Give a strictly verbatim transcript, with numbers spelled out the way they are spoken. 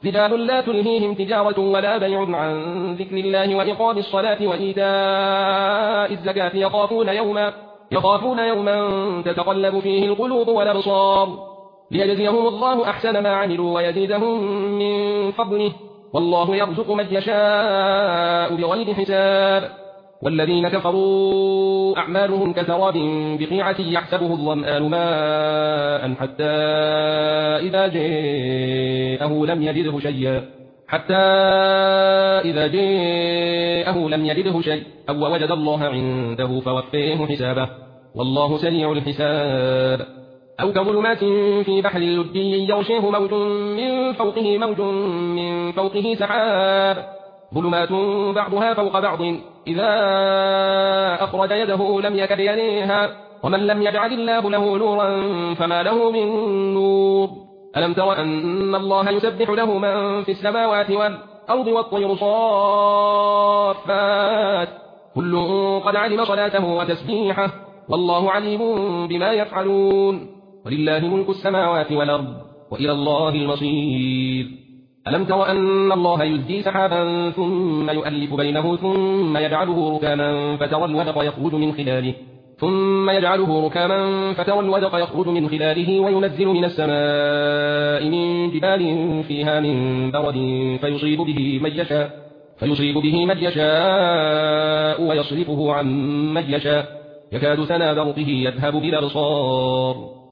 رجال لا تلهيهم تجارة ولا بيع عن ذكر الله وإقام الصلاة وإيتاء الزكاة يخافون يوما يخافون يوما تتقلب فيه القلوب والأبصار ليجزيهم الله أحسن ما عملوا ويزيدهم من فضله والله يرزق من يشاء بغير حساب. والذين كفروا أعمالهم كسراب بقيعة يحسبه الظمآن ماء حتى إذا جاءه لم يجده شيئا حتى إذا جاءه لم يجده شيئا أو وجد الله عنده فوفيه حسابه والله سريع الحساب. أو كظلمات في بحر لجي يغشيه موج من فوقه موج من فوقه سحاب ظلمات بعضها فوق بعض إذا أخرج يده لم يكد يريها ومن لم يجعل الله له نورا فما له من نور. ألم تر أن الله يسبح له من في السماوات والأرض والطير صافات كل قد علم صلاته وتسبيحه والله عليم بما يفعلون ولله ملك السماوات والأرض وإلى الله المصير. ألم تر أن الله يزجي سحابا ثم يؤلف بينه ثم يجعله ركاما فترى الودق يخرج من خلاله ثم يجعله ركاما فترى الودق يخرج من خلاله وينزل من السماء من جبال فيها من برد فيصيب به من يشاء فيصيب به من يشاء ويصرفه عن من يشاء يكاد سنا برقه يذهب بالأبصار